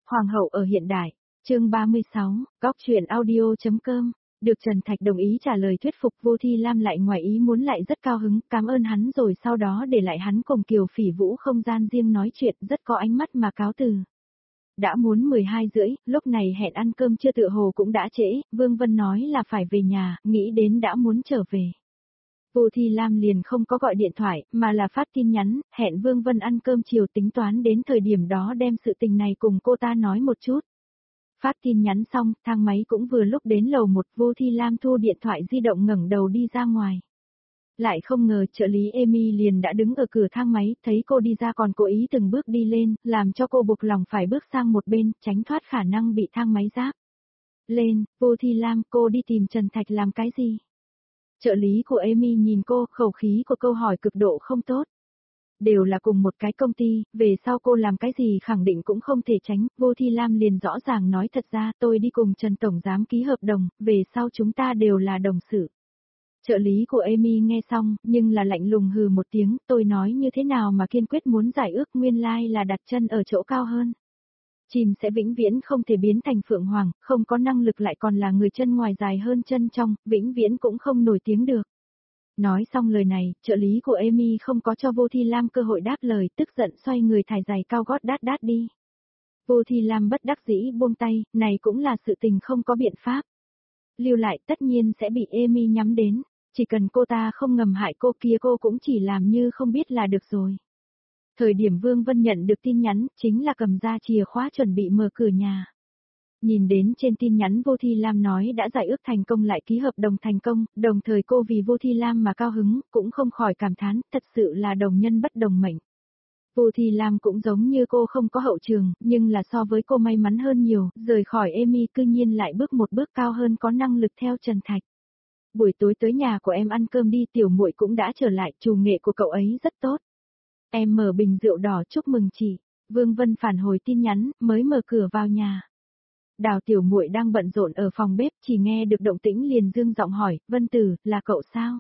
Hoàng hậu ở hiện đại, chương 36, góc truyện audio.com. Được Trần Thạch đồng ý trả lời thuyết phục, Vô Thi Lam lại ngoài ý muốn lại rất cao hứng, cảm ơn hắn rồi sau đó để lại hắn cùng Kiều Phỉ Vũ không gian riêng nói chuyện rất có ánh mắt mà cáo từ. Đã muốn 12 rưỡi, lúc này hẹn ăn cơm trưa tựa hồ cũng đã trễ, Vương Vân nói là phải về nhà, nghĩ đến đã muốn trở về. Vô Thi Lam liền không có gọi điện thoại, mà là phát tin nhắn, hẹn Vương Vân ăn cơm chiều, tính toán đến thời điểm đó đem sự tình này cùng cô ta nói một chút. Phát tin nhắn xong, thang máy cũng vừa lúc đến lầu 1, Vô Thi Lam thu điện thoại di động ngẩng đầu đi ra ngoài. Lại không ngờ trợ lý Amy liền đã đứng ở cửa thang máy, thấy cô đi ra còn cố ý từng bước đi lên, làm cho cô buộc lòng phải bước sang một bên, tránh thoát khả năng bị thang máy giáp. Lên, Vô Thi Lam, cô đi tìm Trần Thạch làm cái gì? Trợ lý của Amy nhìn cô, khẩu khí của câu hỏi cực độ không tốt. Đều là cùng một cái công ty, về sau cô làm cái gì khẳng định cũng không thể tránh, Vô Thi Lam liền rõ ràng nói thật ra tôi đi cùng Trần Tổng Giám ký hợp đồng, về sau chúng ta đều là đồng sự. Trợ lý của Amy nghe xong, nhưng là lạnh lùng hừ một tiếng, tôi nói như thế nào mà kiên quyết muốn giải ước, nguyên lai là đặt chân ở chỗ cao hơn. Chim sẽ vĩnh viễn không thể biến thành phượng hoàng, không có năng lực lại còn là người chân ngoài dài hơn chân trong, vĩnh viễn cũng không nổi tiếng được. Nói xong lời này, trợ lý của Amy không có cho Vô Thi Lam cơ hội đáp lời, tức giận xoay người thải giày cao gót đát đát đi. Vô Thi Lam bất đắc dĩ buông tay, này cũng là sự tình không có biện pháp. Lưu lại tất nhiên sẽ bị Amy nhắm đến, chỉ cần cô ta không ngầm hại cô kia cô cũng chỉ làm như không biết là được rồi. Thời điểm Vương Vân nhận được tin nhắn, chính là cầm ra chìa khóa chuẩn bị mở cửa nhà. Nhìn đến trên tin nhắn Vô Thi Lam nói đã giải ước thành công lại ký hợp đồng thành công, đồng thời cô vì Vô Thi Lam mà cao hứng, cũng không khỏi cảm thán, thật sự là đồng nhân bất đồng mệnh. Vô Thi Lam cũng giống như cô không có hậu trường, nhưng là so với cô may mắn hơn nhiều, rời khỏi Amy cư nhiên lại bước một bước cao hơn, có năng lực theo Trần Thạch. Buổi tối tới nhà của em ăn cơm đi, tiểu muội cũng đã trở lại, chủ nghệ của cậu ấy rất tốt. Em mở bình rượu đỏ chúc mừng chị. Vương Vân phản hồi tin nhắn, mới mở cửa vào nhà. Đào tiểu muội đang bận rộn ở phòng bếp, chỉ nghe được động tĩnh liền dương giọng hỏi, Vân Tử, là cậu sao?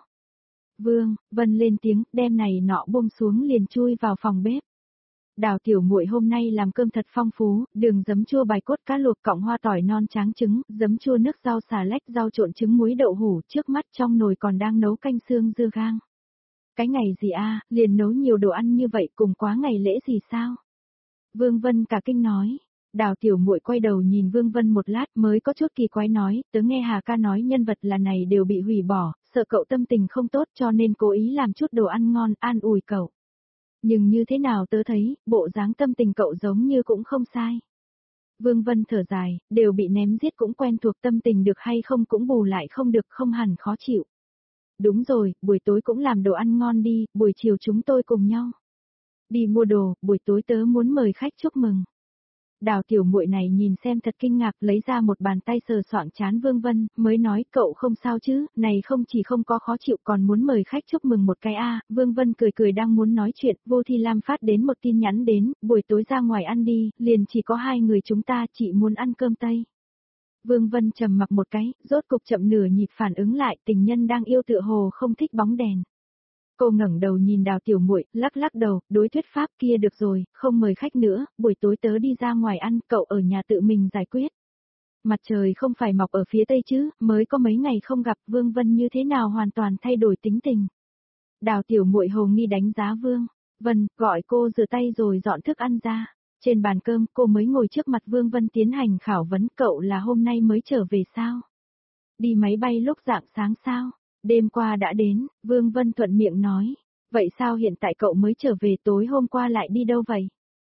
Vân lên tiếng, đem này nọ buông xuống liền chui vào phòng bếp. Đào tiểu muội hôm nay làm cơm thật phong phú, đường giấm chua bài cốt cá luộc cọng hoa tỏi non tráng trứng, giấm chua nước rau xà lách, rau trộn trứng muối đậu hủ, trước mắt trong nồi còn đang nấu canh xương dưa gang. Cái ngày gì a, liền nấu nhiều đồ ăn như vậy, cùng quá ngày lễ gì sao? Vương Vân cả kinh nói. Đào tiểu muội quay đầu nhìn Vương Vân một lát mới có chút kỳ quái nói, tớ nghe Hà ca nói nhân vật là này đều bị hủy bỏ, sợ cậu tâm tình không tốt cho nên cố ý làm chút đồ ăn ngon, an ủi cậu. Nhưng như thế nào tớ thấy, bộ dáng tâm tình cậu giống như cũng không sai. Vương Vân thở dài, đều bị ném giết cũng quen thuộc, tâm tình được hay không cũng bù lại không được, không hẳn khó chịu. Đúng rồi, buổi tối cũng làm đồ ăn ngon đi, buổi chiều chúng tôi cùng nhau đi mua đồ, buổi tối tớ muốn mời khách chúc mừng. Đào tiểu muội này nhìn xem thật kinh ngạc, lấy ra một bàn tay sờ soạng trán Vương Vân, mới nói cậu không sao chứ, này không chỉ không có khó chịu còn muốn mời khách chúc mừng một cái a. Vương Vân cười cười đang muốn nói chuyện, Vô Thi Lam phát đến một tin nhắn đến, buổi tối ra ngoài ăn đi, liền chỉ có hai người chúng ta, chị muốn ăn cơm Tây. Vương Vân trầm mặc một cái, rốt cục chậm nửa nhịp phản ứng lại, tình nhân đang yêu tựa hồ không thích bóng đèn. Cô ngẩng đầu nhìn Đào tiểu muội, lắc lắc đầu, đối thuyết pháp kia được rồi, không mời khách nữa, buổi tối tớ đi ra ngoài ăn, cậu ở nhà tự mình giải quyết. Mặt trời không phải mọc ở phía tây chứ, mới có mấy ngày không gặp, Vương Vân như thế nào hoàn toàn thay đổi tính tình. Đào tiểu muội hồ nghi đánh giá Vương Vân, gọi cô rửa tay rồi dọn thức ăn ra. Trên bàn cơm, cô mới ngồi trước mặt Vương Vân tiến hành khảo vấn, cậu là hôm nay mới trở về sao? Đi máy bay lúc rạng sáng sao? Đêm qua đã đến, Vương Vân thuận miệng nói. Vậy sao hiện tại cậu mới trở về, tối hôm qua lại đi đâu vậy?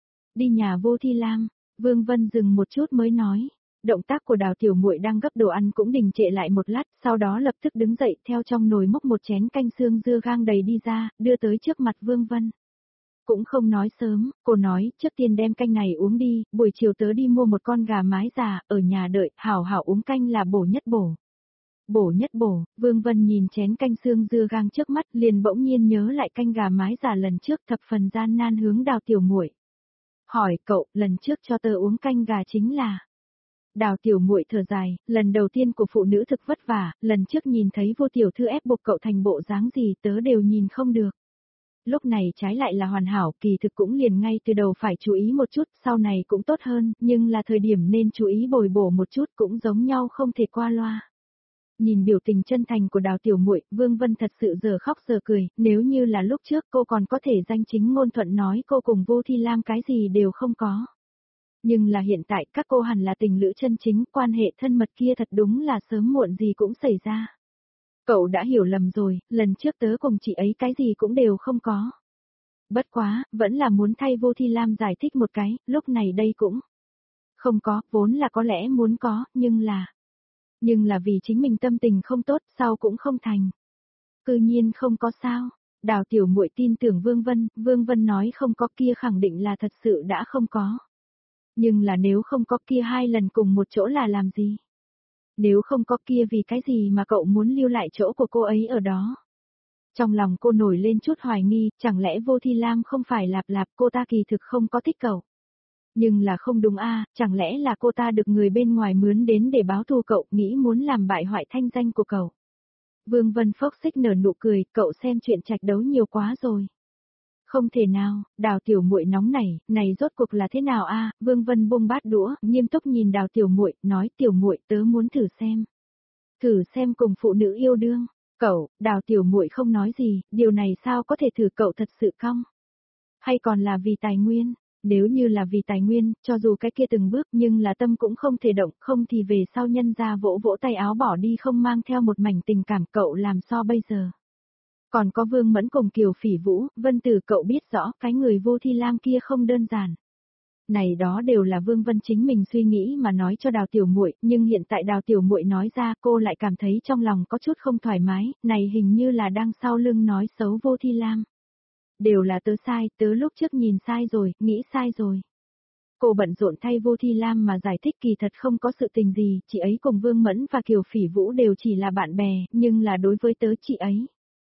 Đi nhà Vô Thi Lam. Vương Vân dừng một chút mới nói. Động tác của Đào tiểu muội đang gấp đồ ăn cũng đình trệ lại một lát, sau đó lập tức đứng dậy theo trong nồi múc một chén canh xương dưa gang đầy đi ra, đưa tới trước mặt Vương Vân. Cũng không nói sớm, cô nói, trước tiên đem canh này uống đi, buổi chiều tớ đi mua một con gà mái già, ở nhà đợi, hảo hảo uống canh là bổ nhất bổ. Bổ nhất bổ, Vương Vân nhìn chén canh xương dưa gang trước mắt, liền bỗng nhiên nhớ lại canh gà mái già lần trước, thập phần gian nan hướng Đào tiểu muội. Hỏi cậu, lần trước cho tớ uống canh gà chính là... Đào tiểu muội thở dài, lần đầu tiên của phụ nữ thực vất vả, lần trước nhìn thấy Vô tiểu thư ép buộc cậu thành bộ dáng gì tớ đều nhìn không được. lúc này trái lại là hoàn hảo, kỳ thực cũng liền ngay từ đầu phải chú ý một chút, sau này cũng tốt hơn, nhưng là thời điểm nên chú ý bồi bổ một chút cũng giống nhau không thể qua loa. Nhìn biểu tình chân thành của Đào tiểu muội, Vương Vân thật sự giờ khóc giờ cười, nếu như là lúc trước cô còn có thể danh chính ngôn thuận nói cô cùng Vô Thi Lam cái gì đều không có. Nhưng là hiện tại các cô hẳn là tình lữ chân chính, quan hệ thân mật kia thật đúng là sớm muộn gì cũng xảy ra. Cậu đã hiểu lầm rồi, lần trước tớ cùng chị ấy cái gì cũng đều không có. Bất quá, vẫn là muốn thay Vô Thi Lam giải thích một cái, lúc này đây cũng không có, vốn là có lẽ muốn có, nhưng là vì chính mình tâm tình không tốt, sao cũng không thành. Cư nhiên không có sao. Đào tiểu muội tin tưởng Vương Vân nói không có kia khẳng định là thật sự đã không có. Nhưng là nếu không có kia 2 lần cùng một chỗ là làm gì? Nếu không có kia vì cái gì mà cậu muốn lưu lại chỗ của cô ấy ở đó? Trong lòng cô nổi lên chút hoài nghi, chẳng lẽ Vô Thi Lam không phải lạp cô ta kỳ thực không có thích cậu? Nhưng là không đúng a, chẳng lẽ là cô ta được người bên ngoài mướn đến để báo thù cậu, nghĩ muốn làm bại hoại thanh danh của cậu. Vương Vân phốc xích nở nụ cười, cậu xem chuyện trạch đấu nhiều quá rồi. Không thể nào, Đào tiểu muội nóng này rốt cuộc là thế nào a? Vương Vân buông bát đũa, nghiêm túc nhìn Đào tiểu muội, nói tiểu muội tớ muốn thử xem. Thử xem cùng phụ nữ yêu đương. Cậu, Đào tiểu muội không nói gì, điều này sao có thể thử, cậu thật sự cong? Hay còn là vì tài nguyên? Nếu như là vì tài nguyên, cho dù cái kia từng bước nhưng là tâm cũng không thể động, không thì về sau nhân ra vỗ vỗ tay áo bỏ đi không mang theo một mảnh tình cảm, cậu làm sao bây giờ? Còn có Vương Mẫn cùng Kiều Phỉ Vũ, Vân Tử, cậu biết rõ cái người Vô Thi Lam kia không đơn giản. Này đó đều là Vương Vân chính mình suy nghĩ mà nói cho Đào tiểu muội, nhưng hiện tại Đào tiểu muội nói ra, cô lại cảm thấy trong lòng có chút không thoải mái, này hình như là đang sau lưng nói xấu Vô Thi Lam. Đều là tớ sai, tớ lúc trước nhìn sai rồi, nghĩ sai rồi. Cô bận rộn thay Vô Thi Lam mà giải thích kỳ thật không có sự tình gì, chị ấy cùng Vương Mẫn và Kiều Phỉ Vũ đều chỉ là bạn bè, nhưng là đối với tớ chị ấy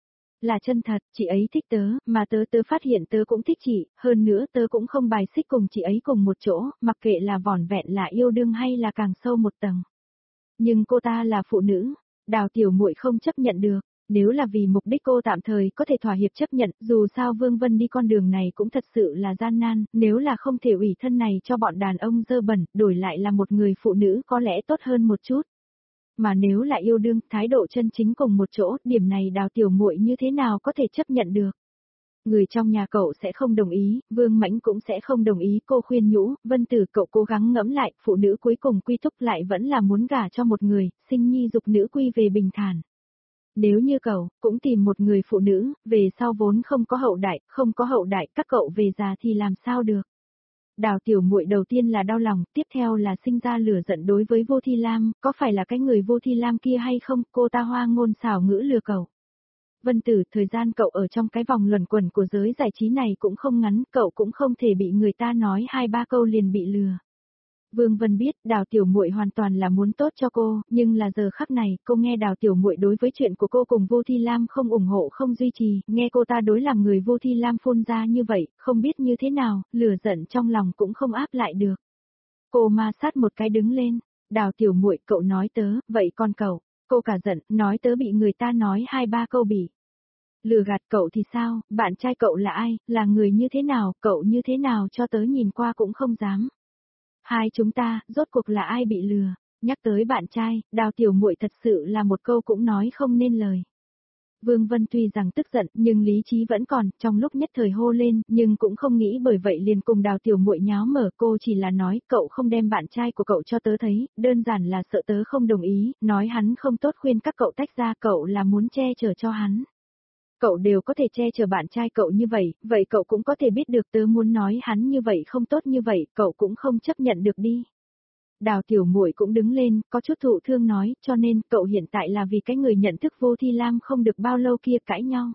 là chân thật, chị ấy thích tớ, mà tớ phát hiện tớ cũng thích chị, hơn nữa tớ cũng không bài xích cùng chị ấy cùng một chỗ, mặc kệ là vỏn vẹn là yêu đương hay là càng sâu một tầng. Nhưng cô ta là phụ nữ, Đào tiểu muội không chấp nhận được. Nếu là vì mục đích cô tạm thời có thể thỏa hiệp chấp nhận, dù sao Vương Vân đi con đường này cũng thật sự là gian nan, nếu là không thể ủy thân này cho bọn đàn ông dơ bẩn, đổi lại là một người phụ nữ có lẽ tốt hơn một chút. Mà nếu là yêu đương, thái độ chân chính cùng một chỗ, điểm này Đào tiểu muội như thế nào có thể chấp nhận được. Người trong nhà cậu sẽ không đồng ý, Vương Mãnh cũng sẽ không đồng ý, cô khuyên nhủ, Vân Tử, cậu cố gắng ngẫm lại, phụ nữ cuối cùng quy thúc lại vẫn là muốn gả cho một người, sinh nhi dục nữ quy về bình thản. Nếu như cậu, cũng tìm một người phụ nữ, về sau vốn không có hậu đại, các cậu về già thì làm sao được. Đào tiểu muội đầu tiên là đau lòng, tiếp theo là sinh ra lửa giận đối với Vô Thi Lam, có phải là cái người Vô Thi Lam kia hay không, cô ta hoa ngôn xảo ngữ lừa cậu. Vân Tử, thời gian cậu ở trong cái vòng luẩn quẩn của giới giải trí này cũng không ngắn, cậu cũng không thể bị người ta nói 2-3 câu liền bị lừa. Vương Vân biết Đào tiểu muội hoàn toàn là muốn tốt cho cô, nhưng là giờ khắc này, cô nghe Đào tiểu muội đối với chuyện của cô cùng Vô Thi Lam không ủng hộ không duy trì, nghe cô ta đối làm người Vô Thi Lam phun ra như vậy, không biết như thế nào, lửa giận trong lòng cũng không áp lại được. Cô ma sát một cái đứng lên, Đào tiểu muội, cậu nói tớ, vậy còn cậu? Cô cả giận, nói tớ bị người ta nói 2-3 câu bị lừa gạt, cậu thì sao, bạn trai cậu là ai, là người như thế nào, cậu như thế nào cho tớ nhìn qua cũng không dám. Hai chúng ta, rốt cuộc là ai bị lừa? Nhắc tới bạn trai, Đào tiểu muội thật sự là một câu cũng nói không nên lời. Vương Vân tuy rằng tức giận, nhưng lý trí vẫn còn, trong lúc nhất thời hô lên, nhưng cũng không nghĩ bởi vậy liền cùng Đào tiểu muội nháo mở, cô chỉ là nói, cậu không đem bạn trai của cậu cho tớ thấy, đơn giản là sợ tớ không đồng ý, nói hắn không tốt khuyên các cậu tách ra, cậu là muốn che chở cho hắn. Cậu đều có thể che chở bạn trai cậu như vậy cậu cũng có thể biết được tớ muốn nói hắn như vậy không tốt như vậy, cậu cũng không chấp nhận được đi. Đào tiểu muội cũng đứng lên, có chút thụ thương nói, cho nên cậu hiện tại là vì cái người nhận thức Vô Thi Lam không được bao lâu kia cãi nhau.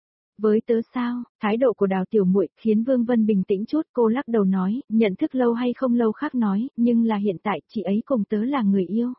Với tớ sao, thái độ của Đào tiểu muội khiến Vương Vân bình tĩnh chút, cô lắc đầu nói, nhận thức lâu hay không lâu khác nói, nhưng là hiện tại chị ấy cùng tớ là người yêu.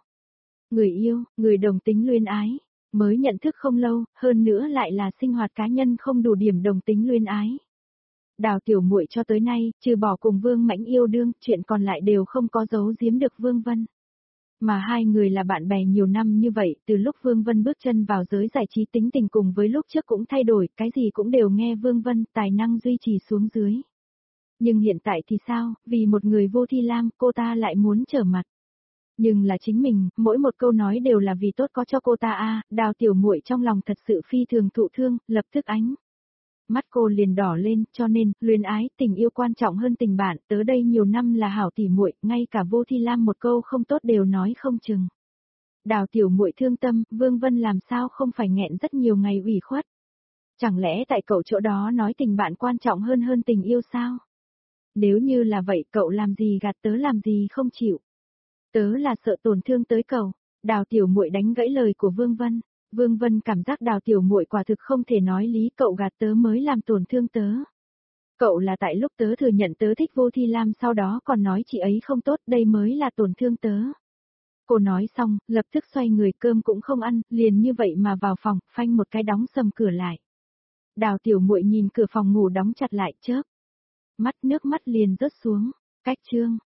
Người đồng tính luyến ái. Mới nhận thức không lâu, hơn nữa lại là sinh hoạt cá nhân không đủ điểm đồng tính luyến ái. Đào tiểu muội cho tới nay, trừ bỏ cùng Vương Mãnh yêu đương, chuyện còn lại đều không có giấu giếm được Vương Vân. Mà hai người là bạn bè nhiều năm như vậy, từ lúc Vương Vân bước chân vào giới giải trí tính tình cùng với lúc trước cũng thay đổi, cái gì cũng đều nghe Vương Vân, tài năng duy trì xuống dưới. Nhưng hiện tại thì sao, vì một người Vô Thi Lam, cô ta lại muốn trở mặt. Nhưng là chính mình, mỗi một câu nói đều là vì tốt có cho cô ta Đào tiểu muội trong lòng thật sự phi thường thụ thương, lập tức ánh. Mắt cô liền đỏ lên, cho nên, luyến ái, tình yêu quan trọng hơn tình bạn, tới đây nhiều năm là hảo tỉ muội, ngay cả Vô Thi Lam một câu không tốt đều nói không chừng. Đào tiểu muội thương tâm, Vương Vân làm sao không phải nghẹn rất nhiều ngày ủy khuất. Chẳng lẽ tại cậu chỗ đó nói tình bạn quan trọng hơn tình yêu sao? Nếu như là vậy cậu làm gì gạt tớ làm gì không chịu. Tớ là sợ tổn thương tới cậu. Đào tiểu muội đánh gãy lời của Vương Vân. Vương Vân cảm giác đào tiểu muội quả thực không thể nói lý, cậu gạt tớ mới làm tổn thương tớ. Cậu là tại lúc tớ thừa nhận tớ thích Vô Thi Lam sau đó còn nói chị ấy không tốt, đây mới là tổn thương tớ. Cô nói xong, lập tức xoay người, cơm cũng không ăn, liền như vậy mà vào phòng, phanh một cái đóng sầm cửa lại. Đào tiểu muội nhìn cửa phòng ngủ đóng chặt lại, chớp mắt, nước mắt liền rớt xuống. Cách chương